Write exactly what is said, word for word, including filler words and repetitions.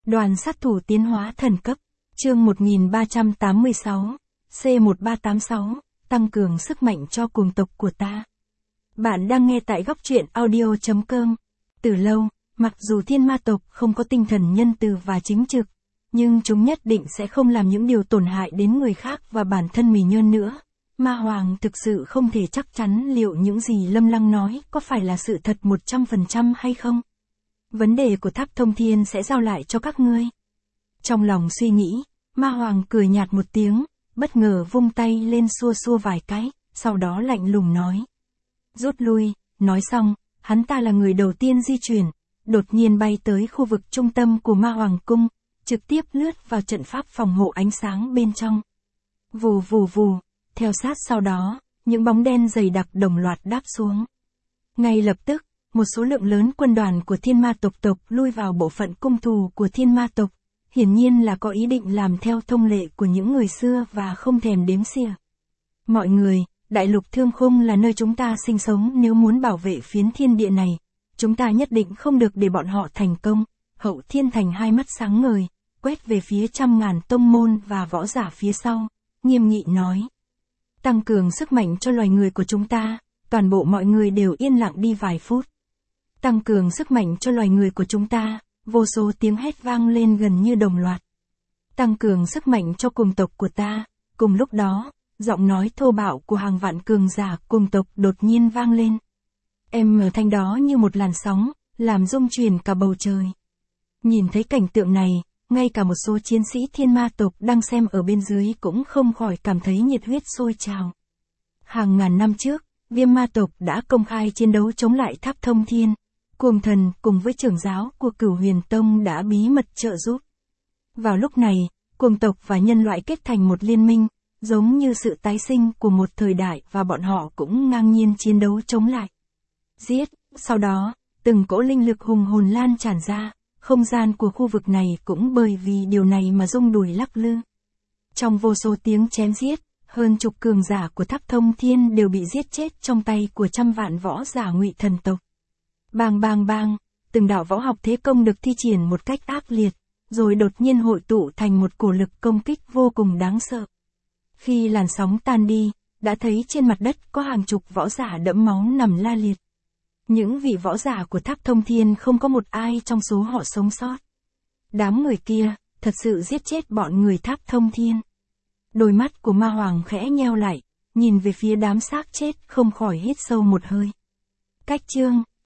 Đoàn sát thủ tiến hóa thần cấp, chương một nghìn ba trăm tám mươi sáu, C một ba tám sáu, tăng cường sức mạnh cho cuồng tộc của ta. Bạn đang nghe tại góc truyện audio chấm com. Từ lâu, mặc dù thiên ma tộc không có tinh thần nhân từ và chính trực, nhưng chúng nhất định sẽ không làm những điều tổn hại đến người khác và bản thân mình nhơn nữa. Ma Hoàng thực sự không thể chắc chắn liệu những gì Lâm Lăng nói có phải là sự thật một trăm phần trăm hay không. Vấn đề của Tháp Thông Thiên sẽ giao lại cho các ngươi. Trong lòng suy nghĩ, Ma Hoàng cười nhạt một tiếng, bất ngờ vung tay lên xua xua vài cái, sau đó lạnh lùng nói. Rút lui, nói xong, hắn ta là người đầu tiên di chuyển, đột nhiên bay tới khu vực trung tâm của Ma Hoàng Cung, trực tiếp lướt vào trận pháp phòng hộ ánh sáng bên trong. Vù vù vù, theo sát sau đó, những bóng đen dày đặc đồng loạt đáp xuống. Ngay lập tức, một số lượng lớn quân đoàn của thiên ma tộc tộc lui vào bộ phận cung thù của thiên ma tộc, hiển nhiên là có ý định làm theo thông lệ của những người xưa và không thèm đếm xỉa. Mọi người, đại lục Thương Khung là nơi chúng ta sinh sống, nếu muốn bảo vệ phiến thiên địa này, chúng ta nhất định không được để bọn họ thành công. Hậu Thiên Thành hai mắt sáng ngời, quét về phía trăm ngàn tông môn và võ giả phía sau, nghiêm nghị nói. Tăng cường sức mạnh cho loài người của chúng ta, toàn bộ mọi người đều yên lặng đi vài phút. Tăng cường sức mạnh cho loài người của chúng ta, vô số tiếng hét vang lên gần như đồng loạt. Tăng cường sức mạnh cho cùng tộc của ta, cùng lúc đó, giọng nói thô bạo của hàng vạn cường giả cùng tộc đột nhiên vang lên. Em ở thanh đó như một làn sóng, làm rung chuyển cả bầu trời. Nhìn thấy cảnh tượng này, ngay cả một số chiến sĩ thiên ma tộc đang xem ở bên dưới cũng không khỏi cảm thấy nhiệt huyết sôi trào. Hàng ngàn năm trước, Viêm ma tộc đã công khai chiến đấu chống lại Tháp Thông Thiên. Cuồng thần cùng với trưởng giáo của Cửu Huyền Tông đã bí mật trợ giúp. Vào lúc này, cuồng tộc và nhân loại kết thành một liên minh, giống như sự tái sinh của một thời đại và bọn họ cũng ngang nhiên chiến đấu chống lại. Giết, sau đó, từng cỗ linh lực hùng hồn lan tràn ra, không gian của khu vực này cũng bởi vì điều này mà rung đùi lắc lư. Trong vô số tiếng chém giết, hơn chục cường giả của Tháp Thông Thiên đều bị giết chết trong tay của trăm vạn võ giả Ngụy Thần tộc. Bang bang bang, từng đạo võ học thế công được thi triển một cách ác liệt, rồi đột nhiên hội tụ thành một cổ lực công kích vô cùng đáng sợ. Khi làn sóng tan đi, đã thấy trên mặt đất có hàng chục võ giả đẫm máu nằm la liệt. Những vị võ giả của Tháp Thông Thiên không có một ai trong số họ sống sót. Đám người kia, thật sự giết chết bọn người Tháp Thông Thiên. Đôi mắt của Ma Hoàng khẽ nheo lại, nhìn về phía đám xác chết không khỏi hít sâu một hơi. Cách chương